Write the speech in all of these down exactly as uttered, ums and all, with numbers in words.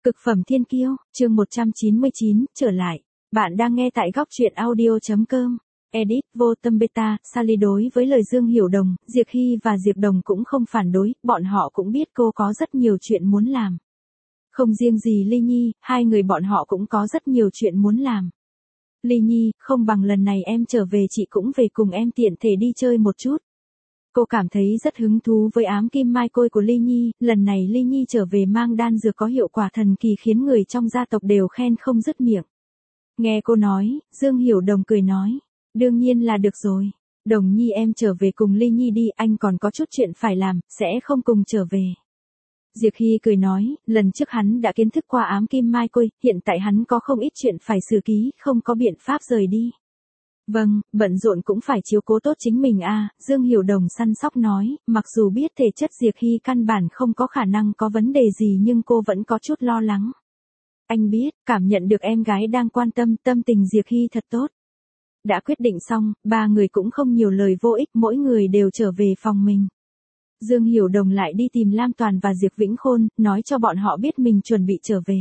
Cực phẩm thiên kiêu, chương một trăm chín mươi chín, trở lại. Bạn đang nghe tại góc truyện audio.com. Edit, vô tâm beta, Sally đối với lời Dương Hiểu Đồng, Diệp Hy và Diệp Đồng cũng không phản đối, bọn họ cũng biết cô có rất nhiều chuyện muốn làm. Không riêng gì Ly Nhi, hai người bọn họ cũng có rất nhiều chuyện muốn làm. Ly Nhi, không bằng lần này em trở về chị cũng về cùng em tiện thể đi chơi một chút. Cô cảm thấy rất hứng thú với ám kim mai côi của Ly Nhi, lần này Ly Nhi trở về mang đan dược có hiệu quả thần kỳ khiến người trong gia tộc đều khen không dứt miệng. Nghe cô nói, Dương Hiểu Đồng cười nói, đương nhiên là được rồi. Đồng Nhi em trở về cùng Ly Nhi đi, anh còn có chút chuyện phải làm, sẽ không cùng trở về. Diệp Hy cười nói, lần trước hắn đã kiến thức qua ám kim mai côi, hiện tại hắn có không ít chuyện phải xử ký, không có biện pháp rời đi. Vâng, bận rộn cũng phải chiếu cố tốt chính mình a. Dương Hiểu Đồng săn sóc nói, mặc dù biết thể chất Diệp Hy căn bản không có khả năng có vấn đề gì nhưng cô vẫn có chút lo lắng. Anh biết, cảm nhận được em gái đang quan tâm, tâm tình Diệp Hy thật tốt. Đã quyết định xong, ba người cũng không nhiều lời vô ích, mỗi người đều trở về phòng mình. Dương Hiểu Đồng lại đi tìm Lam Toàn và Diệp Vĩnh Khôn, nói cho bọn họ biết mình chuẩn bị trở về.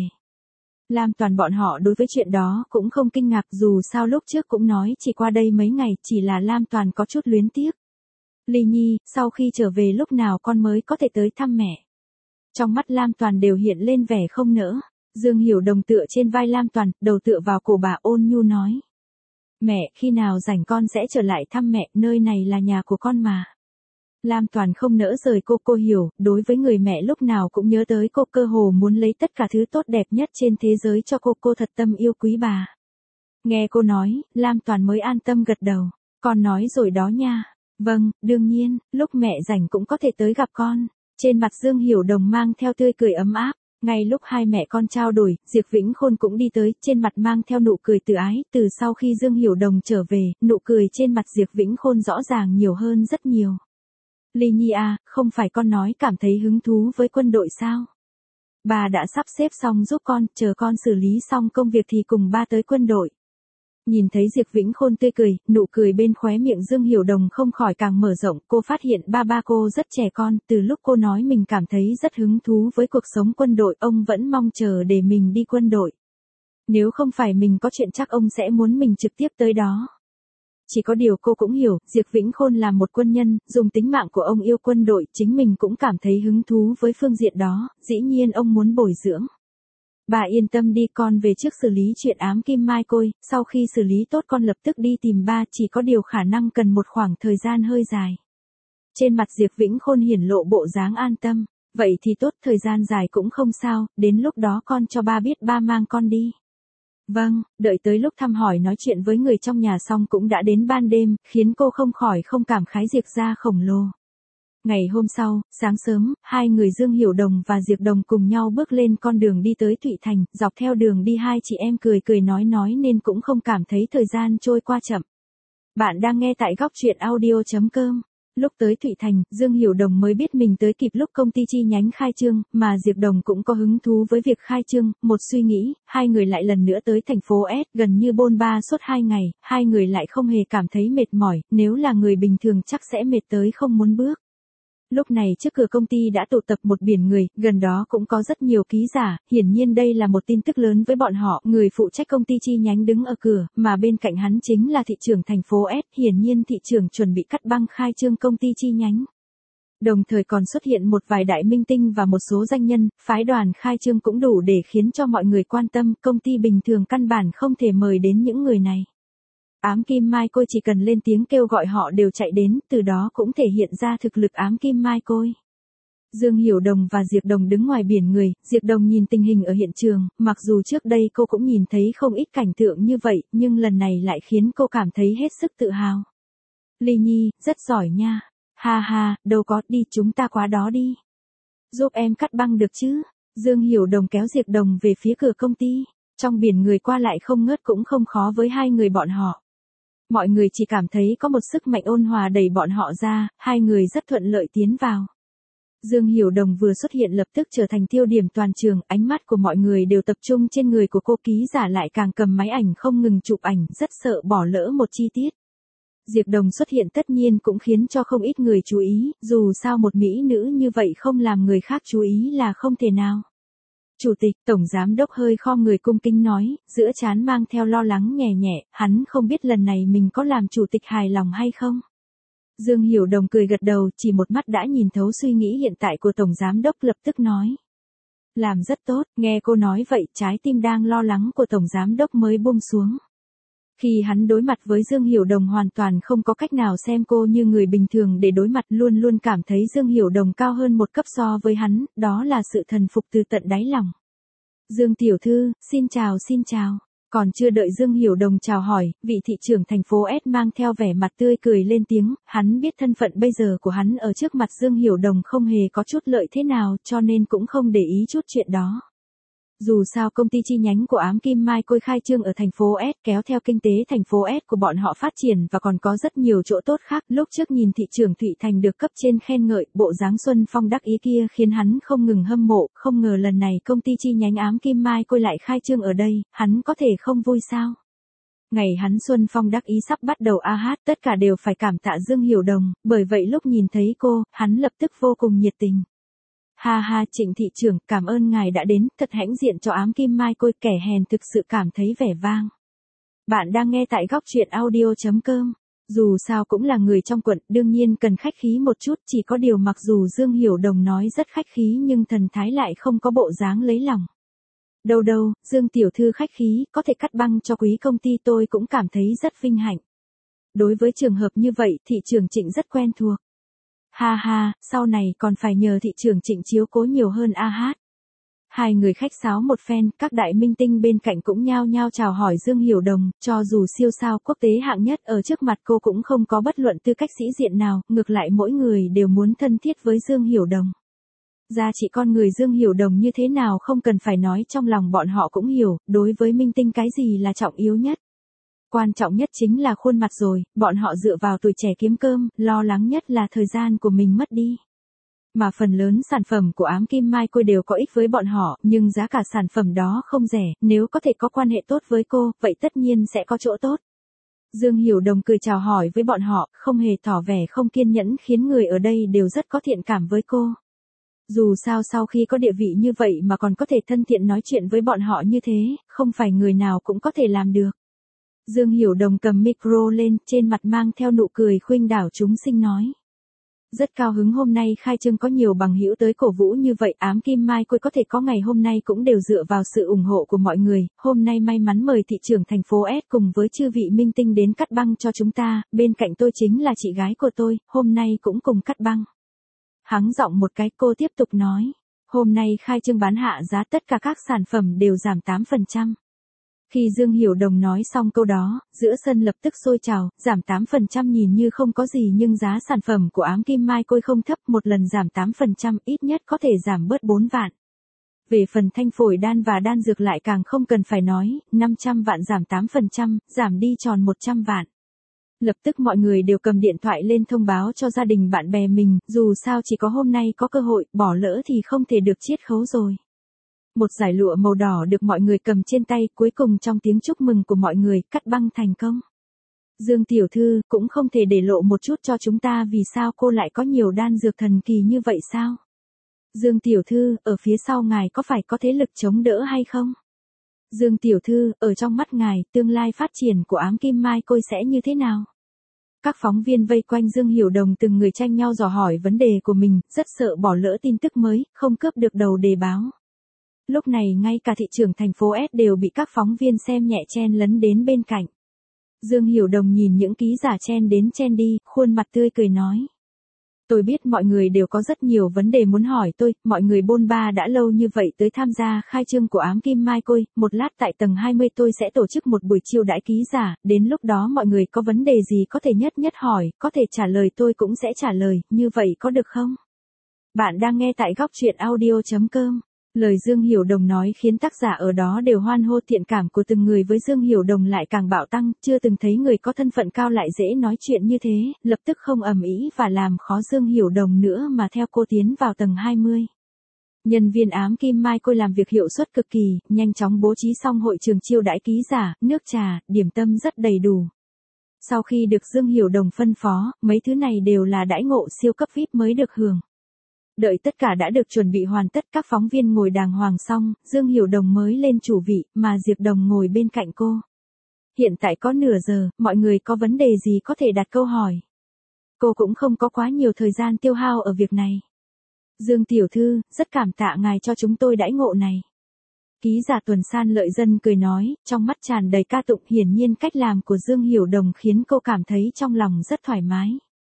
Lam Toàn bọn họ đối với chuyện đó cũng không kinh ngạc, dù sao lúc trước cũng nói chỉ qua đây mấy ngày, chỉ là Lam Toàn có chút luyến tiếc. Ly Nhi, sau khi trở về lúc nào con mới có thể tới thăm mẹ? Trong mắt Lam Toàn đều hiện lên vẻ không nỡ. Dương Hiểu Đồng tựa trên vai Lam Toàn, đầu tựa vào cổ bà ôn nhu nói. Mẹ, khi nào rảnh con sẽ trở lại thăm mẹ, nơi này là nhà của con mà. Lam Toàn không nỡ rời cô, cô hiểu, đối với người mẹ lúc nào cũng nhớ tới cô, cơ hồ muốn lấy tất cả thứ tốt đẹp nhất trên thế giới cho cô, cô thật tâm yêu quý bà. Nghe cô nói, Lam Toàn mới an tâm gật đầu, con nói rồi đó nha. Vâng, đương nhiên, lúc mẹ rảnh cũng có thể tới gặp con. Trên mặt Dương Hiểu Đồng mang theo tươi cười ấm áp, ngay lúc hai mẹ con trao đổi, Diệp Vĩnh Khôn cũng đi tới, trên mặt mang theo nụ cười từ ái, từ sau khi Dương Hiểu Đồng trở về, nụ cười trên mặt Diệp Vĩnh Khôn rõ ràng nhiều hơn rất nhiều. Ly Nhi à, không phải con nói cảm thấy hứng thú với quân đội sao? Bà đã sắp xếp xong giúp con, chờ con xử lý xong công việc thì cùng ba tới quân đội. Nhìn thấy Diệp Vĩnh Khôn tươi cười, nụ cười bên khóe miệng Dương Hiểu Đồng không khỏi càng mở rộng, cô phát hiện ba ba cô rất trẻ con, từ lúc cô nói mình cảm thấy rất hứng thú với cuộc sống quân đội, ông vẫn mong chờ để mình đi quân đội. Nếu không phải mình có chuyện chắc ông sẽ muốn mình trực tiếp tới đó. Chỉ có điều cô cũng hiểu, Diệp Vĩnh Khôn là một quân nhân, dùng tính mạng của ông yêu quân đội, chính mình cũng cảm thấy hứng thú với phương diện đó, dĩ nhiên ông muốn bồi dưỡng. Bà yên tâm đi, con về trước xử lý chuyện ám kim mai côi, sau khi xử lý tốt con lập tức đi tìm ba, chỉ có điều khả năng cần một khoảng thời gian hơi dài. Trên mặt Diệp Vĩnh Khôn hiển lộ bộ dáng an tâm, vậy thì tốt, thời gian dài cũng không sao, đến lúc đó con cho ba biết ba mang con đi. Vâng, đợi tới lúc thăm hỏi nói chuyện với người trong nhà xong cũng đã đến ban đêm, khiến cô không khỏi không cảm khái Diệp gia khổng lồ. Ngày hôm sau, sáng sớm, hai người Dương Hiểu Đồng và Diệp Đồng cùng nhau bước lên con đường đi tới Thụy Thành, dọc theo đường đi hai chị em cười cười nói nói nên cũng không cảm thấy thời gian trôi qua chậm. Bạn đang nghe tại góc truyện audio.com. Lúc tới Thụy Thành, Dương Hiểu Đồng mới biết mình tới kịp lúc công ty chi nhánh khai trương, mà Diệp Đồng cũng có hứng thú với việc khai trương, một suy nghĩ, hai người lại lần nữa tới thành phố S, gần như bôn ba suốt hai ngày, hai người lại không hề cảm thấy mệt mỏi, nếu là người bình thường chắc sẽ mệt tới không muốn bước. Lúc này trước cửa công ty đã tụ tập một biển người, gần đó cũng có rất nhiều ký giả, hiển nhiên đây là một tin tức lớn với bọn họ, người phụ trách công ty chi nhánh đứng ở cửa, mà bên cạnh hắn chính là thị trưởng thành phố S, hiển nhiên thị trưởng chuẩn bị cắt băng khai trương công ty chi nhánh. Đồng thời còn xuất hiện một vài đại minh tinh và một số danh nhân, phái đoàn khai trương cũng đủ để khiến cho mọi người quan tâm, công ty bình thường căn bản không thể mời đến những người này. Ám kim mai côi chỉ cần lên tiếng kêu gọi họ đều chạy đến, từ đó cũng thể hiện ra thực lực ám kim mai côi. Dương Hiểu Đồng và Diệp Đồng đứng ngoài biển người, Diệp Đồng nhìn tình hình ở hiện trường, mặc dù trước đây cô cũng nhìn thấy không ít cảnh tượng như vậy, nhưng lần này lại khiến cô cảm thấy hết sức tự hào. Ly Nhi, rất giỏi nha. Ha ha, đâu có, đi chúng ta qua đó đi. Giúp em cắt băng được chứ? Dương Hiểu Đồng kéo Diệp Đồng về phía cửa công ty, trong biển người qua lại không ngớt cũng không khó với hai người bọn họ. Mọi người chỉ cảm thấy có một sức mạnh ôn hòa đẩy bọn họ ra, hai người rất thuận lợi tiến vào. Dương Hiểu Đồng vừa xuất hiện lập tức trở thành tiêu điểm toàn trường, ánh mắt của mọi người đều tập trung trên người của cô, ký giả lại càng cầm máy ảnh không ngừng chụp ảnh, rất sợ bỏ lỡ một chi tiết. Diệp Đồng xuất hiện tất nhiên cũng khiến cho không ít người chú ý, dù sao một mỹ nữ như vậy không làm người khác chú ý là không thể nào. Chủ tịch, Tổng Giám đốc hơi khom người cung kính nói, giữa trán mang theo lo lắng nhẹ nhẹ, hắn không biết lần này mình có làm Chủ tịch hài lòng hay không. Dương Hiểu Đồng cười gật đầu, chỉ một mắt đã nhìn thấu suy nghĩ hiện tại của Tổng Giám đốc, lập tức nói. Làm rất tốt, nghe cô nói vậy, trái tim đang lo lắng của Tổng Giám đốc mới buông xuống. Khi hắn đối mặt với Dương Hiểu Đồng hoàn toàn không có cách nào xem cô như người bình thường để đối mặt, luôn luôn cảm thấy Dương Hiểu Đồng cao hơn một cấp so với hắn, đó là sự thần phục từ tận đáy lòng. Dương tiểu thư, xin chào xin chào. Còn chưa đợi Dương Hiểu Đồng chào hỏi, vị thị trưởng thành phố S mang theo vẻ mặt tươi cười lên tiếng, hắn biết thân phận bây giờ của hắn ở trước mặt Dương Hiểu Đồng không hề có chút lợi thế nào, cho nên cũng không để ý chút chuyện đó. Dù sao công ty chi nhánh của Ám Kim Mai Côi khai trương ở thành phố S, kéo theo kinh tế thành phố S của bọn họ phát triển và còn có rất nhiều chỗ tốt khác. Lúc trước nhìn thị trưởng Thụy Thành được cấp trên khen ngợi, bộ dáng Xuân Phong đắc ý kia khiến hắn không ngừng hâm mộ, không ngờ lần này công ty chi nhánh Ám Kim Mai Côi lại khai trương ở đây, hắn có thể không vui sao? Ngày hắn Xuân Phong đắc ý sắp bắt đầu a hát, tất cả đều phải cảm tạ Dương Hiểu Đồng, bởi vậy lúc nhìn thấy cô, hắn lập tức vô cùng nhiệt tình. Ha ha, Trịnh thị trưởng, cảm ơn ngài đã đến, thật hãnh diện cho Ám Kim Mai Côi, kẻ hèn thực sự cảm thấy vẻ vang. Bạn đang nghe tại góc truyện audio chấm com. Dù sao cũng là người trong quận, đương nhiên cần khách khí một chút, chỉ có điều mặc dù Dương Hiểu Đồng nói rất khách khí nhưng thần thái lại không có bộ dáng lấy lòng. Đâu đâu, Dương tiểu thư khách khí, có thể cắt băng cho quý công ty tôi cũng cảm thấy rất vinh hạnh. Đối với trường hợp như vậy, thị trưởng Trịnh rất quen thuộc. Ha ha, sau này còn phải nhờ thị trưởng Trịnh chiếu cố nhiều hơn a hát. Hai người khách sáo một phen, các đại minh tinh bên cạnh cũng nhao nhao chào hỏi Dương Hiểu Đồng, cho dù siêu sao quốc tế hạng nhất ở trước mặt cô cũng không có bất luận tư cách sĩ diện nào, ngược lại mỗi người đều muốn thân thiết với Dương Hiểu Đồng. Giá trị con người Dương Hiểu Đồng như thế nào không cần phải nói, trong lòng bọn họ cũng hiểu, đối với minh tinh cái gì là trọng yếu nhất. Quan trọng nhất chính là khuôn mặt rồi, bọn họ dựa vào tuổi trẻ kiếm cơm, lo lắng nhất là thời gian của mình mất đi. Mà phần lớn sản phẩm của Ám Kim Mai Côi đều có ích với bọn họ, nhưng giá cả sản phẩm đó không rẻ, nếu có thể có quan hệ tốt với cô, vậy tất nhiên sẽ có chỗ tốt. Dương Hiểu Đồng cười chào hỏi với bọn họ, không hề tỏ vẻ không kiên nhẫn, khiến người ở đây đều rất có thiện cảm với cô. Dù sao sau khi có địa vị như vậy mà còn có thể thân thiện nói chuyện với bọn họ như thế, không phải người nào cũng có thể làm được. Dương Hiểu Đồng cầm micro lên, trên mặt mang theo nụ cười khuynh đảo chúng sinh nói. Rất cao hứng hôm nay khai trương có nhiều bằng hữu tới cổ vũ như vậy, Ám Kim Mai Côi có thể có ngày hôm nay cũng đều dựa vào sự ủng hộ của mọi người, hôm nay may mắn mời thị trưởng thành phố S cùng với chư vị minh tinh đến cắt băng cho chúng ta, bên cạnh tôi chính là chị gái của tôi, hôm nay cũng cùng cắt băng. Hắng giọng một cái, cô tiếp tục nói, hôm nay khai trương bán hạ giá, tất cả các sản phẩm đều giảm tám phần trăm. Khi Dương Hiểu Đồng nói xong câu đó, giữa sân lập tức sôi trào, giảm tám phần trăm nhìn như không có gì nhưng giá sản phẩm của Ám Kim Mai Côi không thấp, một lần giảm tám phần trăm ít nhất có thể giảm bớt bốn vạn. Về phần thanh phổi đan và đan dược lại càng không cần phải nói, năm trăm vạn giảm tám phần trăm, giảm đi tròn một trăm vạn. Lập tức mọi người đều cầm điện thoại lên thông báo cho gia đình bạn bè mình, dù sao chỉ có hôm nay có cơ hội, bỏ lỡ thì không thể được chiết khấu rồi. Một dải lụa màu đỏ được mọi người cầm trên tay, cuối cùng trong tiếng chúc mừng của mọi người, cắt băng thành công. Dương tiểu thư, cũng không thể để lộ một chút cho chúng ta vì sao cô lại có nhiều đan dược thần kỳ như vậy sao? Dương tiểu thư, ở phía sau ngài có phải có thế lực chống đỡ hay không? Dương tiểu thư, ở trong mắt ngài, tương lai phát triển của Ám Kim Mai Côi sẽ như thế nào? Các phóng viên vây quanh Dương Hiểu Đồng từng người tranh nhau dò hỏi vấn đề của mình, rất sợ bỏ lỡ tin tức mới, không cướp được đầu đề báo. Lúc này ngay cả thị trưởng thành phố S đều bị các phóng viên xem nhẹ chen lấn đến bên cạnh. Dương Hiểu Đồng nhìn những ký giả chen đến chen đi, khuôn mặt tươi cười nói. Tôi biết mọi người đều có rất nhiều vấn đề muốn hỏi tôi, mọi người bôn ba đã lâu như vậy tới tham gia khai trương của Ám Kim Mai Côi, một lát tại tầng hai mươi tôi sẽ tổ chức một buổi chiêu đãi ký giả, đến lúc đó mọi người có vấn đề gì có thể nhất nhất hỏi, có thể trả lời tôi cũng sẽ trả lời, như vậy có được không? Bạn đang nghe tại góc truyện audio chấm com. Lời Dương Hiểu Đồng nói khiến tác giả ở đó đều hoan hô, thiện cảm của từng người với Dương Hiểu Đồng lại càng bạo tăng, chưa từng thấy người có thân phận cao lại dễ nói chuyện như thế, lập tức không ầm ĩ và làm khó Dương Hiểu Đồng nữa mà theo cô tiến vào tầng hai mươi. Nhân viên Ám Kim Mai Côi làm việc hiệu suất cực kỳ, nhanh chóng bố trí xong hội trường chiêu đãi ký giả, nước trà, điểm tâm rất đầy đủ. Sau khi được Dương Hiểu Đồng phân phó, mấy thứ này đều là đãi ngộ siêu cấp vi ai pi mới được hưởng. Đợi tất cả đã được chuẩn bị hoàn tất, các phóng viên ngồi đàng hoàng xong, Dương Hiểu Đồng mới lên chủ vị, mà Diệp Đồng ngồi bên cạnh cô. Hiện tại có nửa giờ, mọi người có vấn đề gì có thể đặt câu hỏi. Cô cũng không có quá nhiều thời gian tiêu hao ở việc này. Dương tiểu thư, rất cảm tạ ngài cho chúng tôi đãi ngộ này. Ký giả Tuần San Lợi Dân cười nói, trong mắt tràn đầy ca tụng. Hiển nhiên cách làm của Dương Hiểu Đồng khiến cô cảm thấy trong lòng rất thoải mái.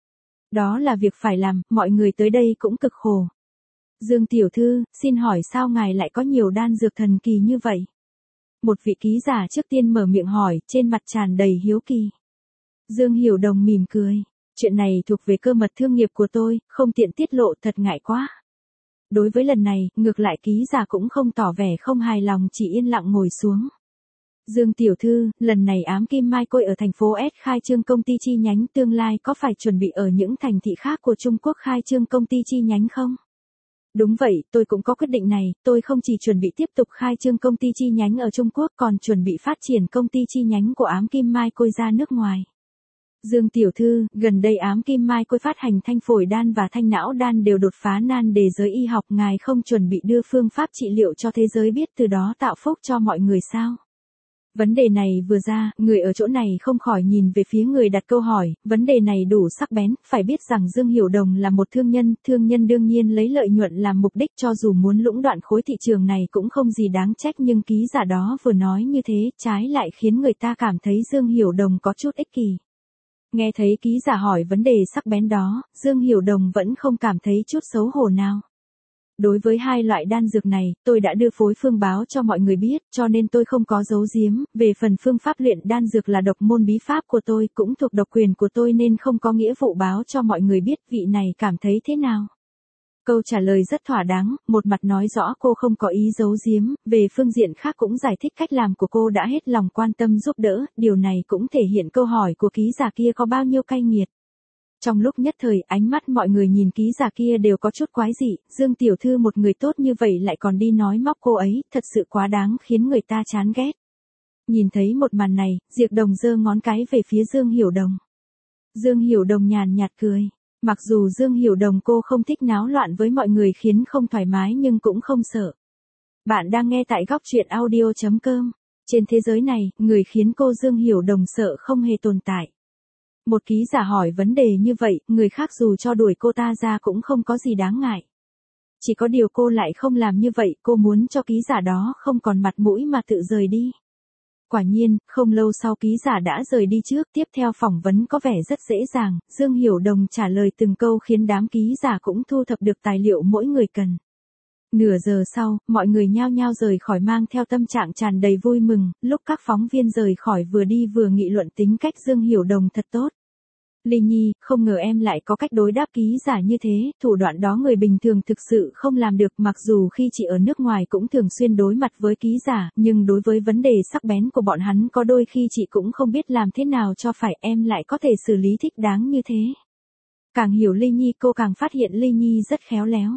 Đó là việc phải làm, mọi người tới đây cũng cực khổ. Dương tiểu thư, xin hỏi sao ngài lại có nhiều đan dược thần kỳ như vậy? Một vị ký giả trước tiên mở miệng hỏi, trên mặt tràn đầy hiếu kỳ. Dương Hiểu Đồng mỉm cười, chuyện này thuộc về cơ mật thương nghiệp của tôi, không tiện tiết lộ, thật ngại quá. Đối với lần này, ngược lại ký giả cũng không tỏ vẻ không hài lòng, chỉ yên lặng ngồi xuống. Dương tiểu thư, lần này Ám Kim Mai Côi ở thành phố S khai trương công ty chi nhánh, tương lai có phải chuẩn bị ở những thành thị khác của Trung Quốc khai trương công ty chi nhánh không? Đúng vậy, tôi cũng có quyết định này, tôi không chỉ chuẩn bị tiếp tục khai trương công ty chi nhánh ở Trung Quốc, còn chuẩn bị phát triển công ty chi nhánh của Ám Kim Mai Côi ra nước ngoài. Dương tiểu thư, gần đây Ám Kim Mai Côi phát hành thanh phổi đan và thanh não đan đều đột phá nan đề giới y học, ngài không chuẩn bị đưa phương pháp trị liệu cho thế giới biết, từ đó tạo phúc cho mọi người sao? Vấn đề này vừa ra, người ở chỗ này không khỏi nhìn về phía người đặt câu hỏi, vấn đề này đủ sắc bén, phải biết rằng Dương Hiểu Đồng là một thương nhân, thương nhân đương nhiên lấy lợi nhuận làm mục đích, cho dù muốn lũng đoạn khối thị trường này cũng không gì đáng trách, nhưng ký giả đó vừa nói như thế, trái lại khiến người ta cảm thấy Dương Hiểu Đồng có chút ích kỷ. Nghe thấy ký giả hỏi vấn đề sắc bén đó, Dương Hiểu Đồng vẫn không cảm thấy chút xấu hổ nào. Đối với hai loại đan dược này, tôi đã đưa phối phương báo cho mọi người biết, cho nên tôi không có giấu giếm. Về phần phương pháp luyện đan dược là độc môn bí pháp của tôi, cũng thuộc độc quyền của tôi nên không có nghĩa vụ báo cho mọi người biết. Vị này cảm thấy thế nào? Câu trả lời rất thỏa đáng, một mặt nói rõ cô không có ý giấu giếm, về phương diện khác cũng giải thích cách làm của cô đã hết lòng quan tâm giúp đỡ, điều này cũng thể hiện câu hỏi của ký giả kia có bao nhiêu cay nghiệt. Trong lúc nhất thời, ánh mắt mọi người nhìn ký giả kia đều có chút quái dị, Dương tiểu thư một người tốt như vậy lại còn đi nói móc cô ấy, thật sự quá đáng, khiến người ta chán ghét. Nhìn thấy một màn này, Diệp Đồng giơ ngón cái về phía Dương Hiểu Đồng. Dương Hiểu Đồng nhàn nhạt cười. Mặc dù Dương Hiểu Đồng cô không thích náo loạn với mọi người khiến không thoải mái nhưng cũng không sợ. Bạn đang nghe tại góc truyện audio chấm com. Trên thế giới này, người khiến cô Dương Hiểu Đồng sợ không hề tồn tại. Một ký giả hỏi vấn đề như vậy, người khác dù cho đuổi cô ta ra cũng không có gì đáng ngại. Chỉ có điều cô lại không làm như vậy, cô muốn cho ký giả đó không còn mặt mũi mà tự rời đi. Quả nhiên, không lâu sau ký giả đã rời đi trước, tiếp theo phỏng vấn có vẻ rất dễ dàng, Dương Hiểu Đồng trả lời từng câu khiến đám ký giả cũng thu thập được tài liệu mỗi người cần. Nửa giờ sau, mọi người nhao nhao rời khỏi mang theo tâm trạng tràn đầy vui mừng, lúc các phóng viên rời khỏi vừa đi vừa nghị luận tính cách Dương Hiểu Đồng thật tốt. Ly Nhi, không ngờ em lại có cách đối đáp ký giả như thế, thủ đoạn đó người bình thường thực sự không làm được, mặc dù khi chị ở nước ngoài cũng thường xuyên đối mặt với ký giả, nhưng đối với vấn đề sắc bén của bọn hắn có đôi khi chị cũng không biết làm thế nào cho phải, em lại có thể xử lý thích đáng như thế. Càng hiểu Ly Nhi cô càng phát hiện Ly Nhi rất khéo léo.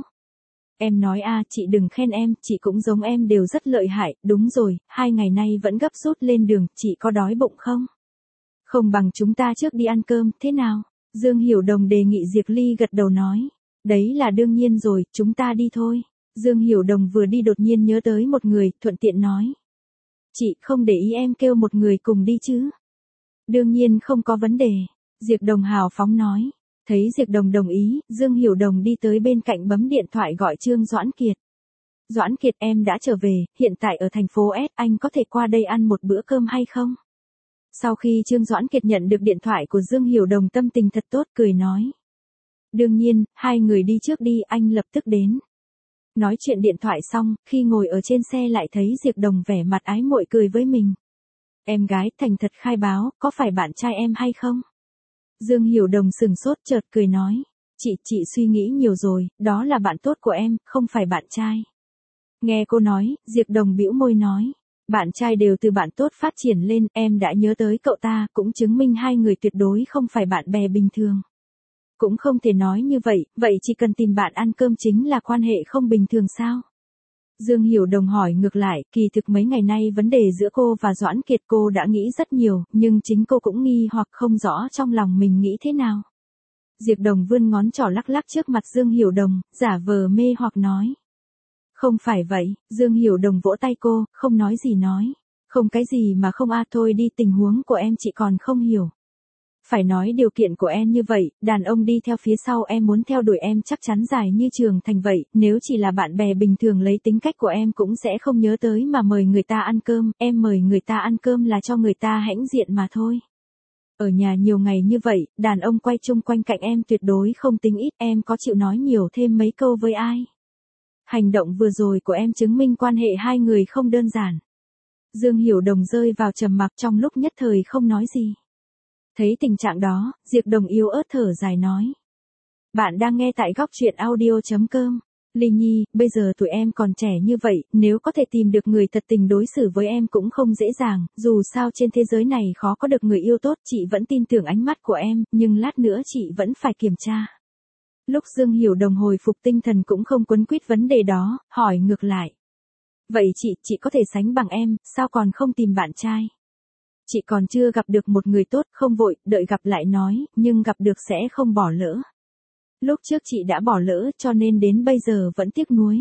Em nói a, chị đừng khen em, chị cũng giống em đều rất lợi hại, đúng rồi, hai ngày nay vẫn gấp rút lên đường, chị có đói bụng không? Không bằng chúng ta trước đi ăn cơm, thế nào? Dương Hiểu Đồng đề nghị. Diệp Ly gật đầu nói. Đấy là đương nhiên rồi, chúng ta đi thôi. Dương Hiểu Đồng vừa đi đột nhiên nhớ tới một người, thuận tiện nói. Chị không để ý em kêu một người cùng đi chứ? Đương nhiên không có vấn đề. Diệp Đồng hào phóng nói. Thấy Diệp Đồng đồng ý, Dương Hiểu Đồng đi tới bên cạnh bấm điện thoại gọi Trương Doãn Kiệt. Doãn Kiệt em đã trở về, hiện tại ở thành phố S, anh có thể qua đây ăn một bữa cơm hay không? Sau khi Trương Doãn Kiệt nhận được điện thoại của Dương Hiểu Đồng tâm tình thật tốt, cười nói. Đương nhiên, hai người đi trước đi, anh lập tức đến. Nói chuyện điện thoại xong, khi ngồi ở trên xe lại thấy Diệp Đồng vẻ mặt ái muội cười với mình. Em gái thành thật khai báo, có phải bạn trai em hay không? Dương Hiểu Đồng sừng sốt chợt cười nói. Chị, chị suy nghĩ nhiều rồi, đó là bạn tốt của em, không phải bạn trai. Nghe cô nói, Diệp Đồng bĩu môi nói. Bạn trai đều từ bạn tốt phát triển lên, em đã nhớ tới cậu ta, cũng chứng minh hai người tuyệt đối không phải bạn bè bình thường. Cũng không thể nói như vậy, vậy chỉ cần tìm bạn ăn cơm chính là quan hệ không bình thường sao? Dương Hiểu Đồng hỏi ngược lại, kỳ thực mấy ngày nay vấn đề giữa cô và Doãn Kiệt cô đã nghĩ rất nhiều, nhưng chính cô cũng nghi hoặc không rõ trong lòng mình nghĩ thế nào. Diệp Đồng vươn ngón trỏ lắc lắc trước mặt Dương Hiểu Đồng, giả vờ mê hoặc nói. Không phải vậy, Dương Hiểu Đồng vỗ tay cô, không nói gì nói. Không cái gì mà không a thôi đi, tình huống của em chị còn không hiểu. Phải nói điều kiện của em như vậy, đàn ông đi theo phía sau em muốn theo đuổi em chắc chắn dài như trường thành vậy, nếu chỉ là bạn bè bình thường lấy tính cách của em cũng sẽ không nhớ tới mà mời người ta ăn cơm, em mời người ta ăn cơm là cho người ta hãnh diện mà thôi. Ở nhà nhiều ngày như vậy, đàn ông quay chung quanh cạnh em tuyệt đối không tính ít, em có chịu nói nhiều thêm mấy câu với ai? Hành động vừa rồi của em chứng minh quan hệ hai người không đơn giản. Dương Hiểu Đồng rơi vào trầm mặc trong lúc nhất thời không nói gì. Thấy tình trạng đó, Diệp Đồng yếu ớt thở dài nói. Bạn đang nghe tại góc truyện audio.com. Ly Nhi, bây giờ tụi em còn trẻ như vậy, nếu có thể tìm được người thật tình đối xử với em cũng không dễ dàng, dù sao trên thế giới này khó có được người yêu tốt, chị vẫn tin tưởng ánh mắt của em, nhưng lát nữa chị vẫn phải kiểm tra. Lúc Dương Hiểu Đồng hồi phục tinh thần cũng không quấn quýt vấn đề đó, hỏi ngược lại. Vậy chị, chị có thể sánh bằng em, sao còn không tìm bạn trai? Chị còn chưa gặp được một người tốt, không vội, đợi gặp lại nói, nhưng gặp được sẽ không bỏ lỡ. Lúc trước chị đã bỏ lỡ cho nên đến bây giờ vẫn tiếc nuối.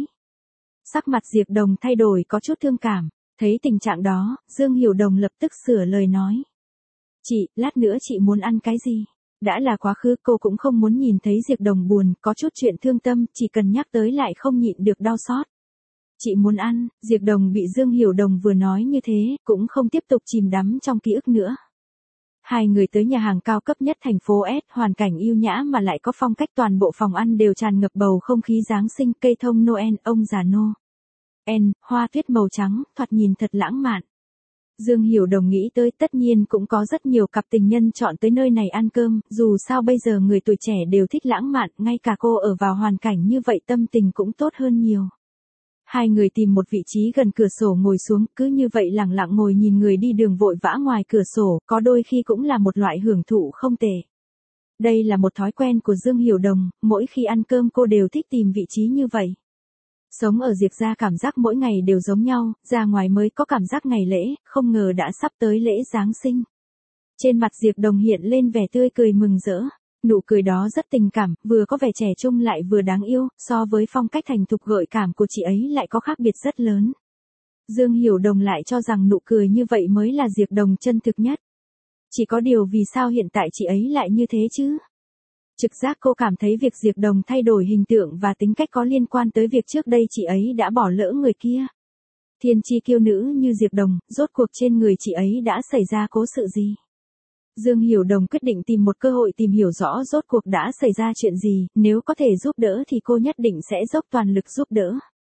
Sắc mặt Diệp Đồng thay đổi có chút thương cảm, thấy tình trạng đó, Dương Hiểu Đồng lập tức sửa lời nói. Chị, lát nữa chị muốn ăn cái gì? Đã là quá khứ cô cũng không muốn nhìn thấy Diệp Đồng buồn, có chút chuyện thương tâm, chỉ cần nhắc tới lại không nhịn được đau xót. Chị muốn ăn, Diệp Đồng bị Dương Hiểu Đồng vừa nói như thế, cũng không tiếp tục chìm đắm trong ký ức nữa. Hai người tới nhà hàng cao cấp nhất thành phố S, hoàn cảnh yêu nhã mà lại có phong cách, toàn bộ phòng ăn đều tràn ngập bầu không khí Giáng sinh, cây thông Noel, ông già Noel, hoa tuyết màu trắng, thoạt nhìn thật lãng mạn. Dương Hiểu Đồng nghĩ tới tất nhiên cũng có rất nhiều cặp tình nhân chọn tới nơi này ăn cơm, dù sao bây giờ người tuổi trẻ đều thích lãng mạn, ngay cả cô ở vào hoàn cảnh như vậy tâm tình cũng tốt hơn nhiều. Hai người tìm một vị trí gần cửa sổ ngồi xuống, cứ như vậy lặng lặng ngồi nhìn người đi đường vội vã ngoài cửa sổ, có đôi khi cũng là một loại hưởng thụ không tệ. Đây là một thói quen của Dương Hiểu Đồng, mỗi khi ăn cơm cô đều thích tìm vị trí như vậy. Sống ở Diệp gia cảm giác mỗi ngày đều giống nhau, ra ngoài mới có cảm giác ngày lễ, không ngờ đã sắp tới lễ Giáng sinh. Trên mặt Diệp Đồng hiện lên vẻ tươi cười mừng rỡ. Nụ cười đó rất tình cảm, vừa có vẻ trẻ trung lại vừa đáng yêu, so với phong cách thành thục gợi cảm của chị ấy lại có khác biệt rất lớn. Dương Hiểu Đồng lại cho rằng nụ cười như vậy mới là Diệp Đồng chân thực nhất. Chỉ có điều vì sao hiện tại chị ấy lại như thế chứ? Trực giác cô cảm thấy việc Diệp Đồng thay đổi hình tượng và tính cách có liên quan tới việc trước đây chị ấy đã bỏ lỡ người kia. Thiên chi kiêu nữ như Diệp Đồng, rốt cuộc trên người chị ấy đã xảy ra cố sự gì? Dương Hiểu Đồng quyết định tìm một cơ hội tìm hiểu rõ rốt cuộc đã xảy ra chuyện gì, nếu có thể giúp đỡ thì cô nhất định sẽ dốc toàn lực giúp đỡ.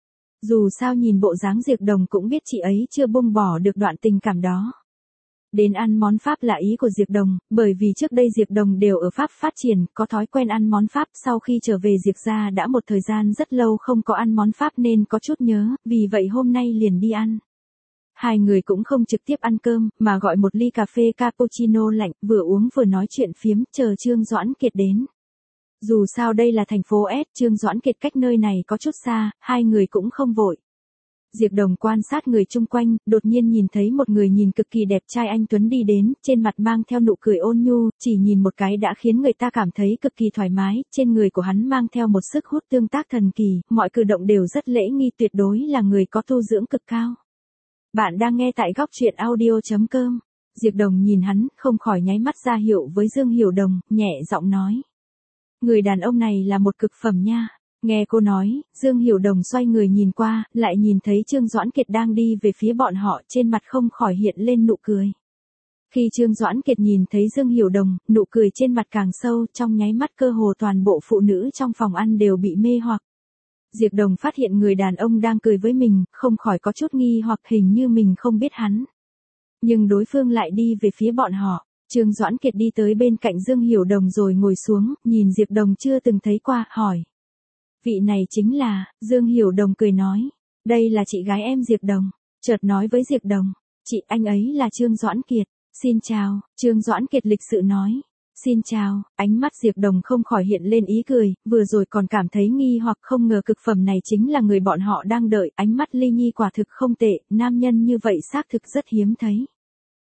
Dù sao nhìn bộ dáng Diệp Đồng cũng biết chị ấy chưa buông bỏ được đoạn tình cảm đó. Đến ăn món Pháp là ý của Diệp Đồng, bởi vì trước đây Diệp Đồng đều ở Pháp phát triển, có thói quen ăn món Pháp, sau khi trở về Diệp gia đã một thời gian rất lâu không có ăn món Pháp nên có chút nhớ, vì vậy hôm nay liền đi ăn. Hai người cũng không trực tiếp ăn cơm, mà gọi một ly cà phê cappuccino lạnh, vừa uống vừa nói chuyện phiếm, chờ Trương Doãn Kiệt đến. Dù sao đây là thành phố S, Trương Doãn Kiệt cách nơi này có chút xa, hai người cũng không vội. Diệp Đồng quan sát người chung quanh, đột nhiên nhìn thấy một người nhìn cực kỳ đẹp trai anh tuấn đi đến, trên mặt mang theo nụ cười ôn nhu, chỉ nhìn một cái đã khiến người ta cảm thấy cực kỳ thoải mái, trên người của hắn mang theo một sức hút tương tác thần kỳ, mọi cử động đều rất lễ nghi, tuyệt đối là người có tu dưỡng cực cao. Bạn đang nghe tại góc truyện audio.com. Diệp Đồng nhìn hắn, không khỏi nháy mắt ra hiệu với Dương Hiểu Đồng, nhẹ giọng nói. Người đàn ông này là một cực phẩm nha. Nghe cô nói, Dương Hiểu Đồng xoay người nhìn qua, lại nhìn thấy Trương Doãn Kiệt đang đi về phía bọn họ, trên mặt không khỏi hiện lên nụ cười. Khi Trương Doãn Kiệt nhìn thấy Dương Hiểu Đồng, nụ cười trên mặt càng sâu, trong nháy mắt cơ hồ toàn bộ phụ nữ trong phòng ăn đều bị mê hoặc. Diệp Đồng phát hiện người đàn ông đang cười với mình, không khỏi có chút nghi hoặc, hình như mình không biết hắn. Nhưng đối phương lại đi về phía bọn họ. Trương Doãn Kiệt đi tới bên cạnh Dương Hiểu Đồng rồi ngồi xuống, nhìn Diệp Đồng chưa từng thấy qua, hỏi. Vị này chính là, Dương Hiểu Đồng cười nói. Đây là chị gái em Diệp Đồng. Chợt nói với Diệp Đồng. Chị, anh ấy là Trương Doãn Kiệt. Xin chào, Trương Doãn Kiệt lịch sự nói. Xin chào, ánh mắt Diệp Đồng không khỏi hiện lên ý cười, vừa rồi còn cảm thấy nghi hoặc không ngờ cực phẩm này chính là người bọn họ đang đợi, ánh mắt Ly Nhi quả thực không tệ, nam nhân như vậy xác thực rất hiếm thấy.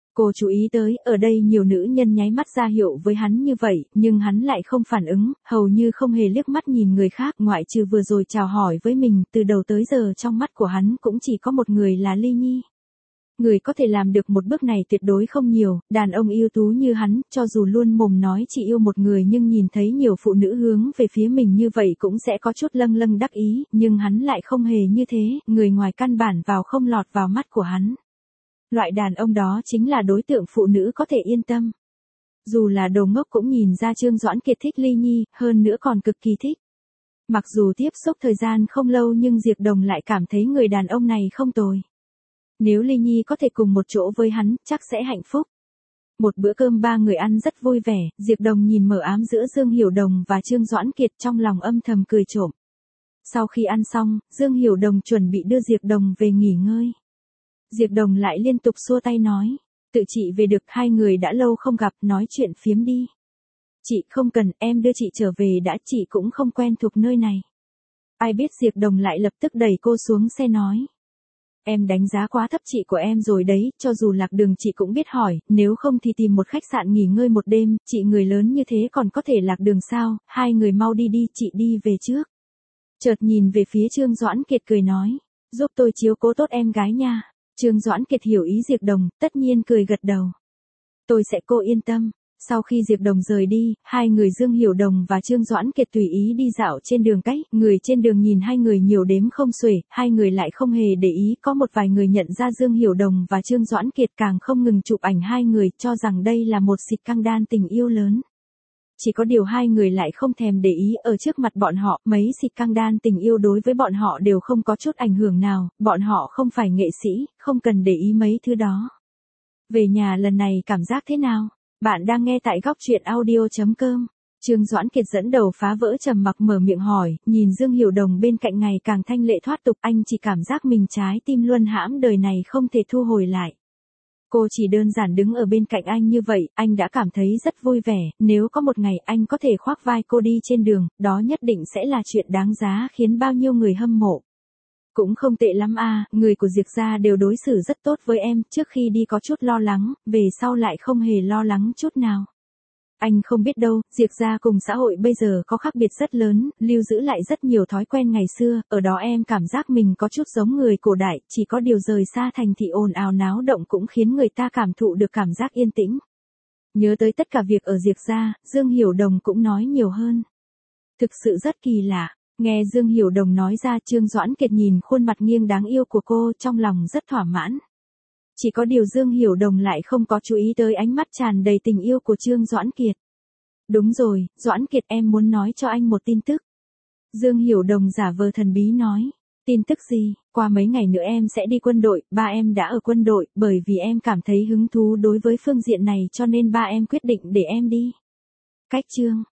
Cô chú ý tới, ở đây nhiều nữ nhân nháy mắt ra hiệu với hắn như vậy, nhưng hắn lại không phản ứng, hầu như không hề liếc mắt nhìn người khác, ngoại trừ vừa rồi chào hỏi với mình, từ đầu tới giờ trong mắt của hắn cũng chỉ có một người là Ly Nhi. Người có thể làm được một bước này tuyệt đối không nhiều, đàn ông ưu tú như hắn, cho dù luôn mồm nói chỉ yêu một người nhưng nhìn thấy nhiều phụ nữ hướng về phía mình như vậy cũng sẽ có chút lâng lâng đắc ý, nhưng hắn lại không hề như thế, người ngoài căn bản vào không lọt vào mắt của hắn. Loại đàn ông đó chính là đối tượng phụ nữ có thể yên tâm. Dù là đồ ngốc cũng nhìn ra Trương Doãn Kiệt thích Ly Nhi, hơn nữa còn cực kỳ thích. Mặc dù tiếp xúc thời gian không lâu nhưng Diệp Đồng lại cảm thấy người đàn ông này không tồi. Nếu Ly Nhi có thể cùng một chỗ với hắn, chắc sẽ hạnh phúc. Một bữa cơm ba người ăn rất vui vẻ, Diệp Đồng nhìn mờ ám giữa Dương Hiểu Đồng và Trương Doãn Kiệt trong lòng âm thầm cười trộm. Sau khi ăn xong, Dương Hiểu Đồng chuẩn bị đưa Diệp Đồng về nghỉ ngơi. Diệp Đồng lại liên tục xua tay nói, tự chị về được, hai người đã lâu không gặp, nói chuyện phiếm đi. Chị không cần, em đưa chị trở về đã, chị cũng không quen thuộc nơi này. Ai biết Diệp Đồng lại lập tức đẩy cô xuống xe nói. Em đánh giá quá thấp chị của em rồi đấy, cho dù lạc đường chị cũng biết hỏi, nếu không thì tìm một khách sạn nghỉ ngơi một đêm, chị người lớn như thế còn có thể lạc đường sao, hai người mau đi đi, chị đi về trước. Chợt nhìn về phía Trương Doãn Kiệt cười nói, giúp tôi chiếu cố tốt em gái nha. Trương Doãn Kiệt hiểu ý Diệp Đồng, tất nhiên cười gật đầu. Tôi sẽ, cô yên tâm. Sau khi Diệp Đồng rời đi, hai người Dương Hiểu Đồng và Trương Doãn Kiệt tùy ý đi dạo trên đường cách, người trên đường nhìn hai người nhiều đếm không xuể, hai người lại không hề để ý, có một vài người nhận ra Dương Hiểu Đồng và Trương Doãn Kiệt càng không ngừng chụp ảnh hai người, cho rằng đây là một xịt căng đan tình yêu lớn. Chỉ có điều hai người lại không thèm để ý, ở trước mặt bọn họ, mấy xịt căng đan tình yêu đối với bọn họ đều không có chút ảnh hưởng nào, bọn họ không phải nghệ sĩ, không cần để ý mấy thứ đó. Về nhà lần này cảm giác thế nào? Bạn đang nghe tại góc truyện audio chấm com. Trương Doãn Kiệt dẫn đầu phá vỡ trầm mặc mở miệng hỏi, nhìn Dương Hiểu Đồng bên cạnh ngày càng thanh lệ thoát tục, anh chỉ cảm giác mình trái tim luân hãm đời này không thể thu hồi lại. Cô chỉ đơn giản đứng ở bên cạnh anh như vậy, anh đã cảm thấy rất vui vẻ, nếu có một ngày anh có thể khoác vai cô đi trên đường, đó nhất định sẽ là chuyện đáng giá khiến bao nhiêu người hâm mộ. Cũng không tệ lắm à, người của Diệp gia đều đối xử rất tốt với em, trước khi đi có chút lo lắng, về sau lại không hề lo lắng chút nào. Anh không biết đâu, Diệp gia cùng xã hội bây giờ có khác biệt rất lớn, lưu giữ lại rất nhiều thói quen ngày xưa, ở đó em cảm giác mình có chút giống người cổ đại, chỉ có điều rời xa thành thị ồn ào náo động cũng khiến người ta cảm thụ được cảm giác yên tĩnh. Nhớ tới tất cả việc ở Diệp gia, Dương Hiểu Đồng cũng nói nhiều hơn. Thực sự rất kỳ lạ. Nghe Dương Hiểu Đồng nói ra, Trương Doãn Kiệt nhìn khuôn mặt nghiêng đáng yêu của cô trong lòng rất thỏa mãn. Chỉ có điều Dương Hiểu Đồng lại không có chú ý tới ánh mắt tràn đầy tình yêu của Trương Doãn Kiệt. Đúng rồi, Doãn Kiệt, em muốn nói cho anh một tin tức. Dương Hiểu Đồng giả vờ thần bí nói. Tin tức gì? Qua mấy ngày nữa em sẽ đi quân đội, ba em đã ở quân đội, bởi vì em cảm thấy hứng thú đối với phương diện này cho nên ba em quyết định để em đi. Cách Trương